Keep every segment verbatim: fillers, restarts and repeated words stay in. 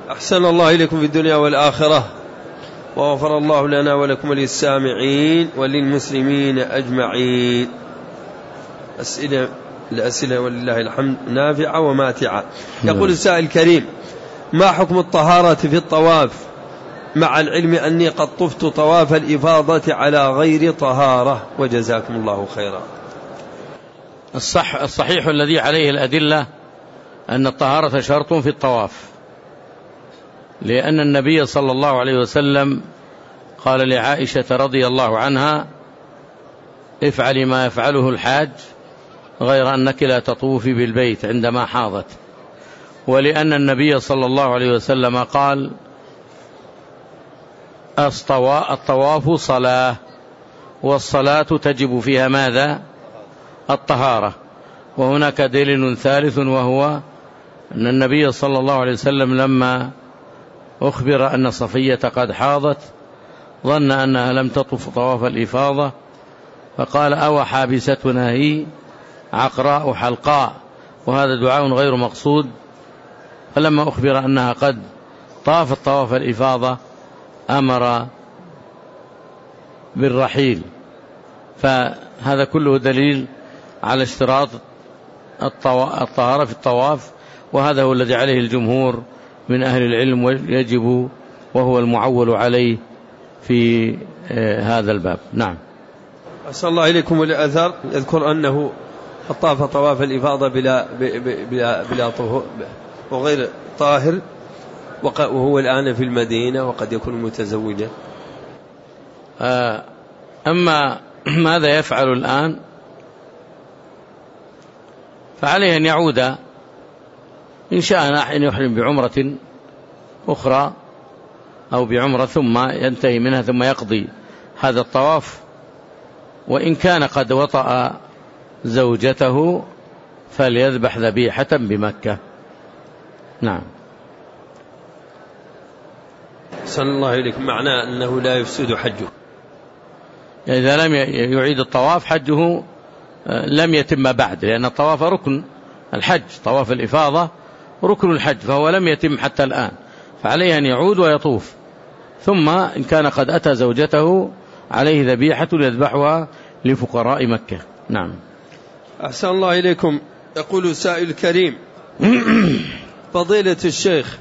أحسن الله إليكم في الدنيا والآخرة، وغفر الله لنا ولكم وللسامعين وللمسلمين أجمعين. أسئلة الأسئلة ولله الحمد نافعة وماتعة. يقول السائل الكريم: ما حكم الطهارة في الطواف مع العلم أني قد طفت طواف الإفاضة على غير طهارة، وجزاكم الله خيرا. الصح الصحيح الذي عليه الأدلة أن الطهارة شرط في الطواف، لأن النبي صلى الله عليه وسلم قال لعائشة رضي الله عنها: افعلي ما يفعله الحاج غير أنك لا تطوفي بالبيت عندما حاضت. ولأن النبي صلى الله عليه وسلم قال: الطواف صلاة، والصلاة تجب فيها ماذا؟ الطهارة. وهناك دليل ثالث، وهو أن النبي صلى الله عليه وسلم لما أخبر أن صفية قد حاضت ظن أنها لم تطف طواف الإفاضة، فقال: أو حابستنا هي عقراء حلقاء، وهذا دعاء غير مقصود. فلما أخبر أنها قد طافت طواف الإفاضة أمر بالرحيل. فهذا كله دليل على اشتراط الطهارة في الطواف، وهذا هو الذي عليه الجمهور من أهل العلم، ويجب وهو المعول عليه في هذا الباب. نعم. أسأل الله إليكم. والأثر يذكر أنه طاف طواف الإفاضة بلا, بلا, بلا طهور وغير طاهر، وهو الآن في المدينة وقد يكون متزوجا. أما ماذا يفعل الآن؟ فعليه أن يعود إن شاء أن يحرم بعمرة أخرى أو بعمرة ثم ينتهي منها ثم يقضي هذا الطواف. وإن كان قد وطأ زوجته فليذبح ذبيحة بمكة. نعم. صلى الله إليكم. معناه أنه لا يفسد حجه، إذا لم يعيد الطواف حجه لم يتم بعد، لأن الطواف ركن الحج، طواف الإفاضة ركن الحج، فهو لم يتم حتى الآن، فعليه أن يعود ويطوف. ثم إن كان قد أتى زوجته عليه ذبيحة يذبحها لفقراء مكة. نعم. أحسن الله إليكم. يقول سائل كريم: فضيلة الشيخ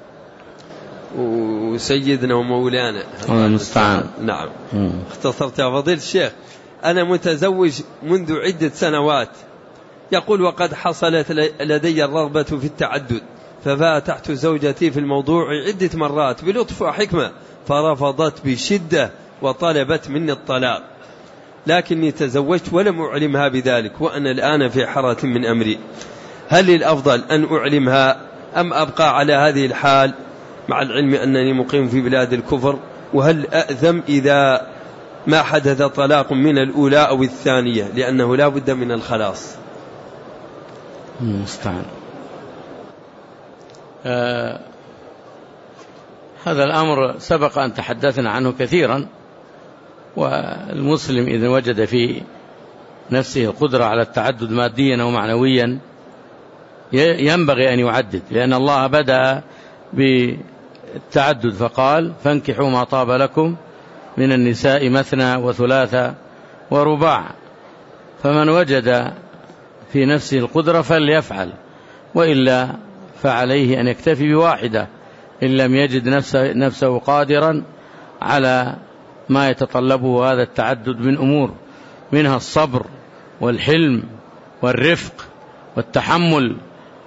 وسيدنا ومولانا المستعان. نعم. اختصرت يا فضيلة الشيخ. أنا متزوج منذ عدة سنوات، يقول: وقد حصلت لدي الرغبة في التعدد، ففاتحت زوجتي في الموضوع عدة مرات بلطف وحكمة، فرفضت بشدة وطلبت مني الطلاق، لكني تزوجت ولم أعلمها بذلك، وأنا الآن في حرة من أمري. هل الأفضل أن أعلمها أم أبقى على هذه الحال مع العلم أنني مقيم في بلاد الكفر؟ وهل أأثم إذا ما حدث طلاق من الأولى أو الثانية، لأنه لا بد من الخلاص؟ مستعان. آه هذا الأمر سبق أن تحدثنا عنه كثيرا، والمسلم إذا وجد في نفسه القدرة على التعدد ماديا أو معنويا ينبغي أن يعدد، لأن الله بدأ بالتعدد فقال: فانكحوا ما طاب لكم من النساء مثنى وثلاث ورباع. فمن وجد في نفسه القدرة فليفعل، وإلا فعليه أن يكتفي بواحدة إن لم يجد نفسه, نفسه قادرا على ما يتطلبه هذا التعدد من أمور، منها الصبر والحلم والرفق والتحمل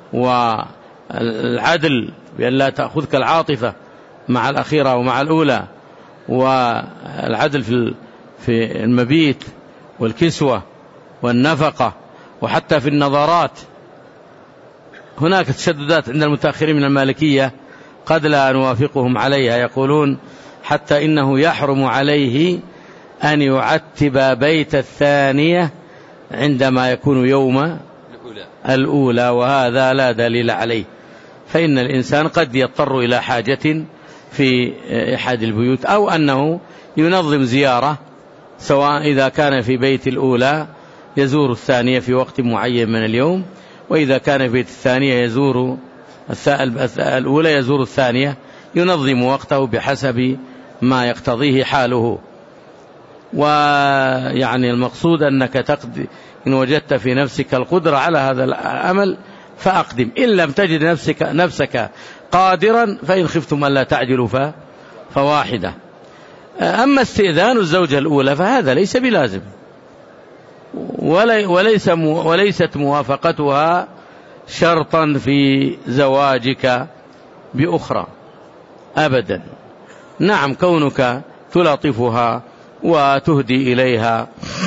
والعدل، بأن لا تأخذك العاطفة مع الأخيرة ومع الأولى، والعدل في في المبيت والكسوة والنفقة، وحتى في النظرات. هناك تشددات عند المتأخرين من المالكية قد لا نوافقهم عليها، يقولون حتى إنه يحرم عليه أن يعتب بيت الثانية عندما يكون يوم الأولى، وهذا لا دليل عليه. فإن الإنسان قد يضطر إلى حاجة في أحد البيوت، أو أنه ينظم زيارة، سواء إذا كان في بيت الأولى يزور الثانية في وقت معين من اليوم، وإذا كان في بيت الثانية يزور الأولى يزور الثانية، ينظم وقته بحسب ما يقتضيه حاله. ويعني المقصود أنك تقدر، إن وجدت في نفسك القدرة على هذا العمل فأقدم، إن لم تجد نفسك, نفسك قادرا فإن خفتم ألا تعجلوا فواحدة. أما استئذان الزوجة الأولى فهذا ليس بلازم، وليس وليست موافقتها شرطا في زواجك بأخرى أبدا. نعم، كونك تلاطفها وتهدي إليها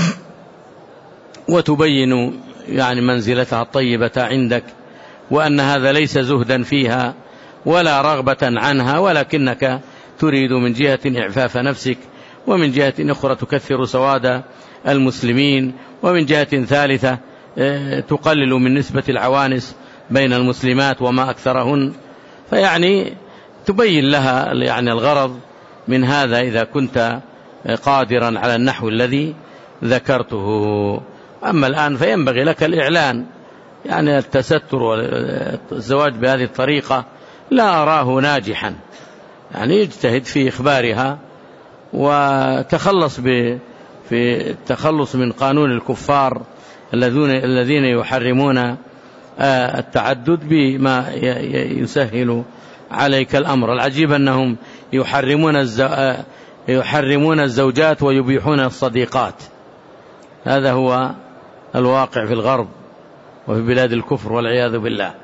وتبين يعني منزلتها الطيبة عندك، وأن هذا ليس زهدا فيها ولا رغبة عنها، ولكنك تريد من جهة إعفاف نفسك، ومن جهة أخرى تكثر سواد المسلمين، ومن جهة ثالثة تقلل من نسبة العوانس بين المسلمات وما أكثرهن، فيعني تبين لها يعني الغرض من هذا إذا كنت قادرا على النحو الذي ذكرته. أما الآن فينبغي لك الإعلان، يعني التستر والزواج بهذه الطريقة لا أراه ناجحا، يعني اجتهد في إخبارها وتخلص في التخلص من قانون الكفار الذين يحرمون التعدد بما يسهل عليك الأمر. العجيب أنهم يحرمون يحرمون الزوجات ويبيحون الصديقات، هذا هو الواقع في الغرب وفي بلاد الكفر والعياذ بالله.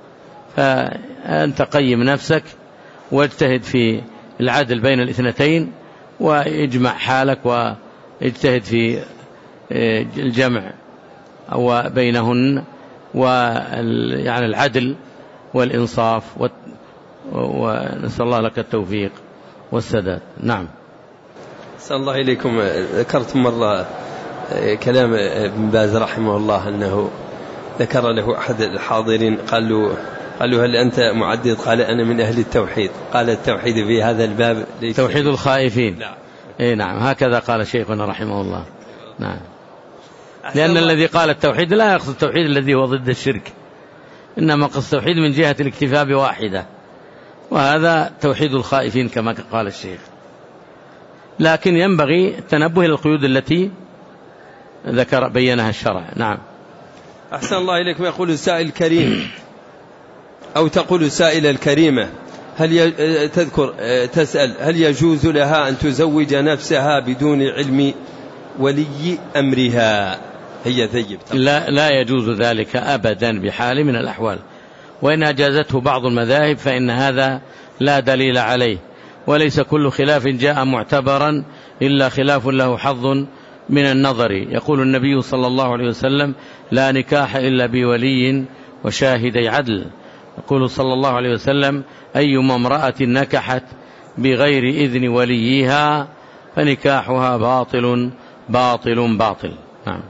فأنت قيم نفسك واجتهد في العدل بين الاثنتين، واجمع حالك واجتهد في الجمع أو بينهن ويعني العدل والإنصاف، ونسأل الله لك التوفيق والسداد. نعم. أحسن الله إليكم. ذكرت مرة كلام ابن باز رحمه الله أنه ذكر له أحد الحاضرين قال له قال له هل أنت معدد؟ قال أنا من أهل التوحيد. قال التوحيد في هذا الباب ليس توحيد الخائفين. نعم. إيه نعم، هكذا قال شيخنا رحمه الله. نعم. لأن الذي قال التوحيد لا يقصد التوحيد الذي هو ضد الشرك، إنما قصد التوحيد من جهة الاكتفاء بواحدة، وهذا توحيد الخائفين كما قال الشيخ. لكن ينبغي التنبه للقيود التي ذكر بينها الشرع. نعم. أحسن الله إليكم. يقول السائل الكريم أو تقول السائلة الكريمة هل ي... تذكر تسأل هل يجوز لها أن تزوج نفسها بدون علم ولي أمرها؟ هي ثيب. لا, لا يجوز ذلك أبدا بحال من الأحوال، وإن أجازته بعض المذاهب فإن هذا لا دليل عليه، وليس كل خلاف جاء معتبرا إلا خلاف له حظ من النظر. يقول النبي صلى الله عليه وسلم لا نكاح إلا بولي وشاهدي عدل. يقول صلى الله عليه وسلم أيما امرأة نكحت بغير إذن وليها فنكاحها باطل باطل باطل. نعم.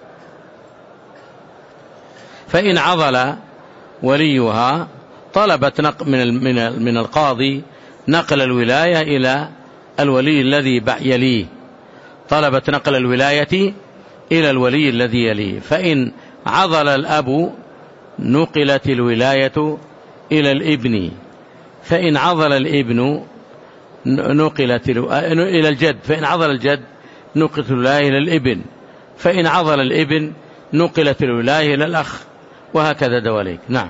فإن عضل وليها طلبت من من القاضي نقل الولاية إلى الولي الذي يليه، طلبت نقل الولاية إلى الولي الذي يليه. فإن عضل الأب نقلت الولاية إلى الابن، فإن عضل الابن نقلت إلى الجد، فإن عضل الجد نقلت الولاية إلى الابن، فإن عضل الابن نقلت الولاية إلى الأخ، وهكذا دواليك. نعم.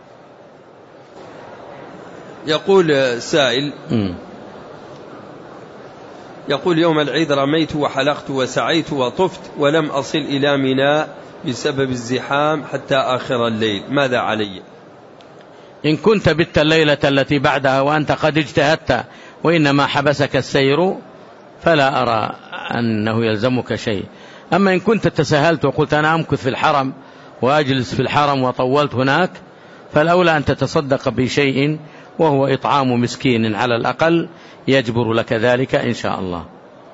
يقول سائل م. يقول يوم العيد رميت وحلقت وسعيت وطفت ولم أصل إلى منى بسبب الزحام حتى آخر الليل، ماذا علي؟ إن كنت بت الليلة التي بعدها وأنت قد اجتهدت وإنما حبسك السير فلا أرى أنه يلزمك شيء. أما إن كنت تساهلت وقلت أنا أمكث في الحرم وأجلس في الحرم وطولت هناك، فالأولى أن تتصدق بشيء وهو إطعام مسكين على الأقل يجبر لك ذلك إن شاء الله.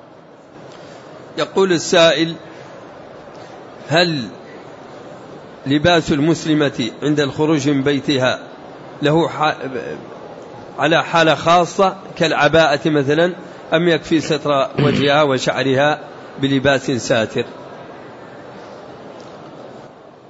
يقول السائل هل لباس المسلمة عند الخروج من بيتها له على حالة خاصة كالعباءة مثلا، أم يكفي ستر وجهها وشعرها بلباس ساتر؟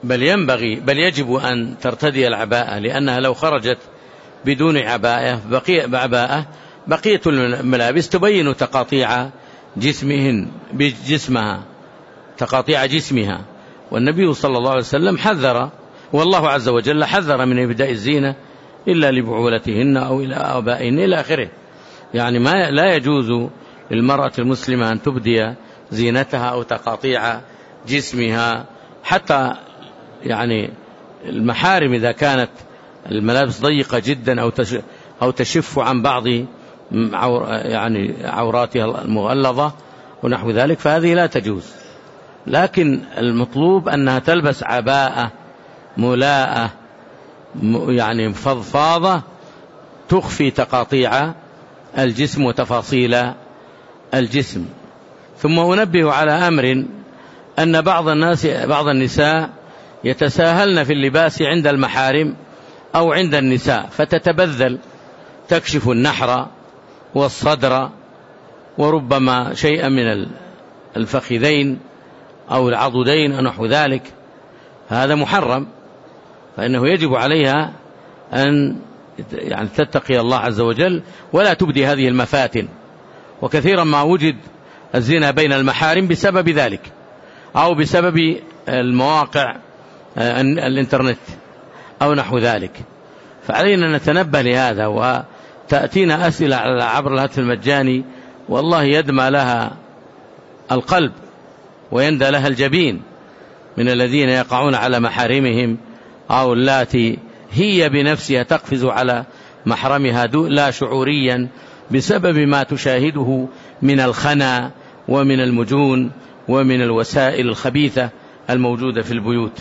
بل ينبغي بل يجب أن ترتدي العباءة، لأنها لو خرجت بدون عباءة بقية بعباءة بقية الملابس تبين تقاطيع جسمهن بجسمها تقاطيع جسمها. والنبي صلى الله عليه وسلم حذر، والله عز وجل حذر من إبداء الزينة إلا لبعولتهن أو إلى آبائهن إلى آخره. يعني ما لا يجوز للمرأة المسلمة أن تبدي زينتها أو تقاطيع جسمها، حتى يعني المحارم إذا كانت الملابس ضيقة جدا أو أو تشف عن بعض يعني عوراتها المغلظة ونحو ذلك فهذه لا تجوز. لكن المطلوب أنها تلبس عباءة ملاءة يعني فضفاضة تخفي تقاطيع الجسم وتفاصيل الجسم. ثم أنبه على أمر أن بعض الناس بعض النساء يتساهلن في اللباس عند المحارم أو عند النساء فتتبذل، تكشف النحر والصدر وربما شيئا من الفخذين أو العضدين أو نحو ذلك، هذا محرم، فإنه يجب عليها أن يعني تتقي الله عز وجل ولا تبدي هذه المفاتن. وكثيرا ما وجد الزنا بين المحارم بسبب ذلك أو بسبب المواقع الإنترنت أو نحو ذلك، فعلينا نتنبه لهذا. وتأتينا أسئلة على عبر الهاتف المجاني والله يدمى لها القلب ويندى لها الجبين من الذين يقعون على محارمهم أو اللاتي هي بنفسها تقفز على محرمها لا شعوريا بسبب ما تشاهده من الخنا ومن المجون ومن الوسائل الخبيثة الموجودة في البيوت.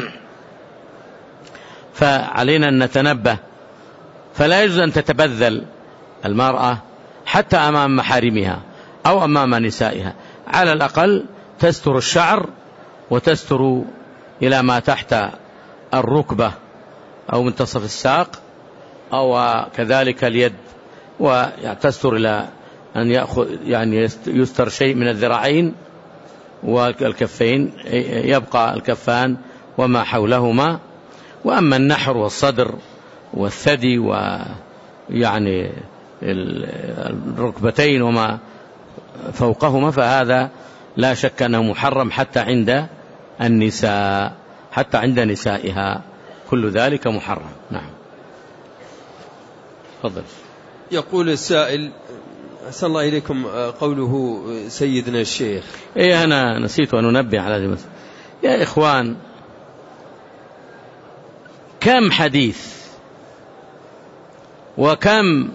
فعلينا أن نتنبه، فلا يجوز أن تتبذل المرأة حتى أمام محارمها أو أمام نسائها، على الأقل تستر الشعر وتستر إلى ما تحت الركبة أو منتصف الساق أو كذلك اليد، وتستر إلى أن يأخذ يعني يستر شيء من الذراعين والكفين، يبقى الكفان وما حولهما. وأما النحر والصدر والثدي ويعني الركبتين وما فوقهما فهذا لا شك أنه محرم حتى عند النساء، حتى عند نسائها كل ذلك محرم. نعم. تفضل. يقول السائل أحسن الله إليكم قوله سيدنا الشيخ. إيه أنا نسيت أن أنبه على هذه المسألة يا إخوان. كم حديث وكم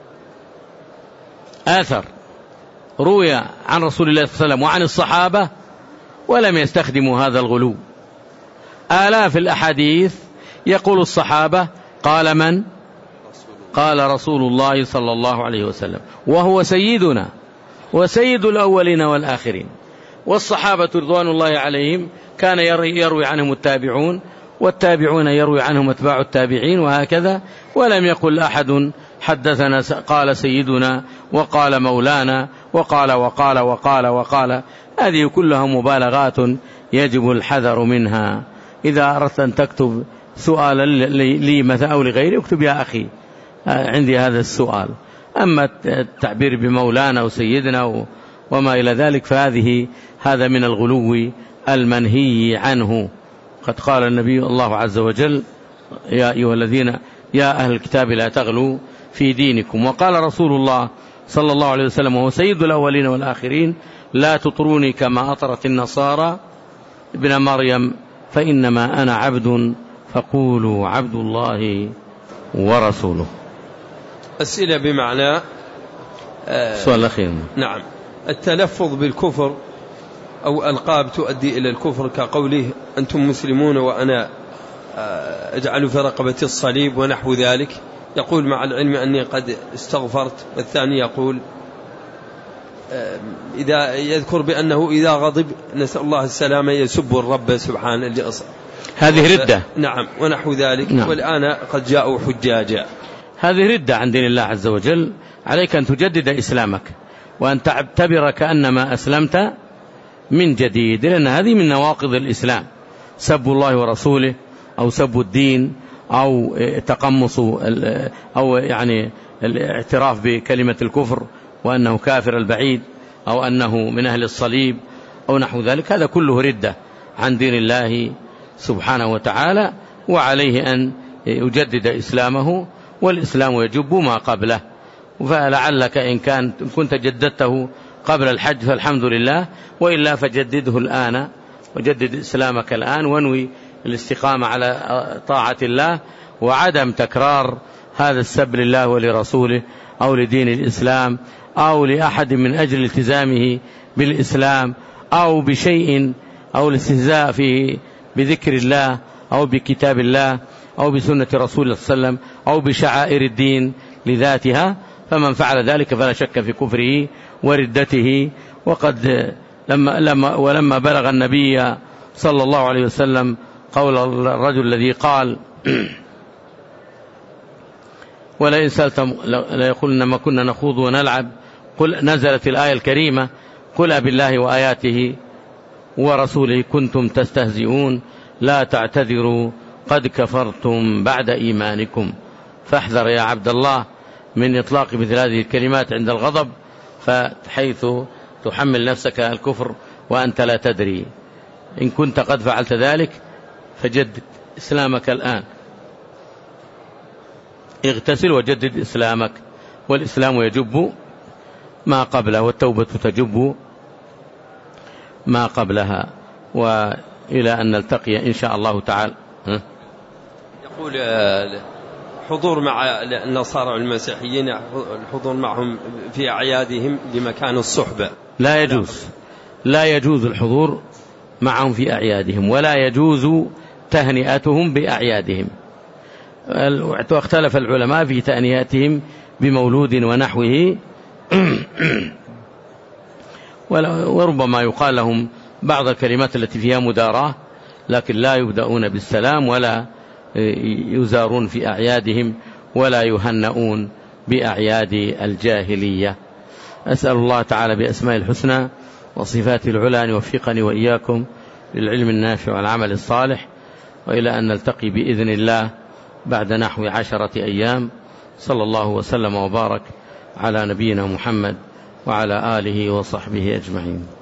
آثر روي عن رسول الله صلى الله عليه وسلم وعن الصحابة ولم يستخدموا هذا الغلو. آلاف الأحاديث يقول الصحابة قال من؟ قال رسول الله صلى الله عليه وسلم، وهو سيدنا وسيد الأولين والآخرين. والصحابة رضوان الله عليهم كان يروي عنهم التابعون، والتابعون يروي عنهم اتباع التابعين، وهكذا. ولم يقل أحد حدثنا قال سيدنا وقال مولانا وقال وقال وقال وقال. هذه كلها مبالغات يجب الحذر منها. إذا أردت أن تكتب سؤالا لي مثلا أو لغيري اكتب يا أخي عندي هذا السؤال. أما التعبير بمولانا وسيدنا وما إلى ذلك فهذه هذا من الغلو المنهي عنه. قد قال النبي الله عز وجل يا أيها الذين يا أهل الكتاب لا تغلوا في دينكم. وقال رسول الله صلى الله عليه وسلم وهو سيد الأولين والآخرين لا تطروني كما أطرت النصارى ابن مريم فإنما أنا عبد فقولوا عبد الله ورسوله. أسئلة بمعنى السؤال الأخير. نعم. التلفظ بالكفر أو ألقاب تؤدي إلى الكفر كقوله أنتم مسلمون وأنا أجعل في رقبتي الصليب ونحو ذلك، يقول مع العلم أني قد استغفرت. والثاني يقول إذا يذكر بأنه إذا غضب نسأل الله السلامة يسب الرب سبحانه. هذه ردة. نعم ونحو ذلك. نعم. والآن قد جاءوا حجاجا. هذه ردة عن دين الله عز وجل. عليك أن تجدد إسلامك وأن تعتبر كأنما أسلمت من جديد، لأن هذه من نواقض الإسلام. سب الله ورسوله أو سب الدين أو تقمص أو يعني الاعتراف بكلمة الكفر وأنه كافر البعيد أو أنه من أهل الصليب أو نحو ذلك، هذا كله ردة عن دين الله سبحانه وتعالى، وعليه أن يجدد إسلامه، والإسلام يجب ما قبله. فلعلك إن كان كنت جددته قبل الحج فالحمد لله، وإلا فجدده الآن، وجدد إسلامك الآن، وانوي الاستقامة على طاعة الله وعدم تكرار هذا السب لله ولرسوله أو لدين الإسلام أو لأحد من أجل التزامه بالإسلام أو بشيء أو الاستهزاء فيه بذكر الله أو بكتاب الله أو بسنة رسول الله صلى الله عليه وسلم أو بشعائر الدين لذاتها. فمن فعل ذلك فلا شك في كفره وردته. وقد لما لما ولما بلغ النبي صلى الله عليه وسلم قول الرجل الذي قال ولئن سألتم ليقولن ما كنا نخوض ونلعب، قل نزلت الآية الكريمة قل أبالله وآياته ورسوله كنتم تستهزئون لا تعتذروا قد كفرتم بعد إيمانكم. فاحذر يا عبد الله من إطلاق مثل هذه الكلمات عند الغضب، فحيث تحمل نفسك الكفر وأنت لا تدري. إن كنت قد فعلت ذلك فجدد إسلامك الآن، اغتسل وجدد إسلامك، والإسلام يجب ما قبله والتوبة تجب ما قبلها. وإلى أن نلتقي إن شاء الله تعالى. يقول حضور مع النصارى والمسيحيين، الحضور معهم في أعيادهم لمكان الصحبة لا يجوز، لا يجوز الحضور معهم في أعيادهم، ولا يجوز تهنئتهم بأعيادهم. واختلف العلماء في تهنئتهم بمولود ونحوه، وربما يقال لهم بعض الكلمات التي فيها مداراة، لكن لا يبدأون بالسلام ولا يزارون في أعيادهم ولا يهنؤون بأعياد الجاهلية. أسأل الله تعالى بأسماء الحسنى وصفات العلى أن يوفقني وإياكم للعلم النافع والعمل الصالح، وإلى أن نلتقي بإذن الله بعد نحو عشرة أيام. صلى الله وسلم وبارك على نبينا محمد وعلى آله وصحبه أجمعين.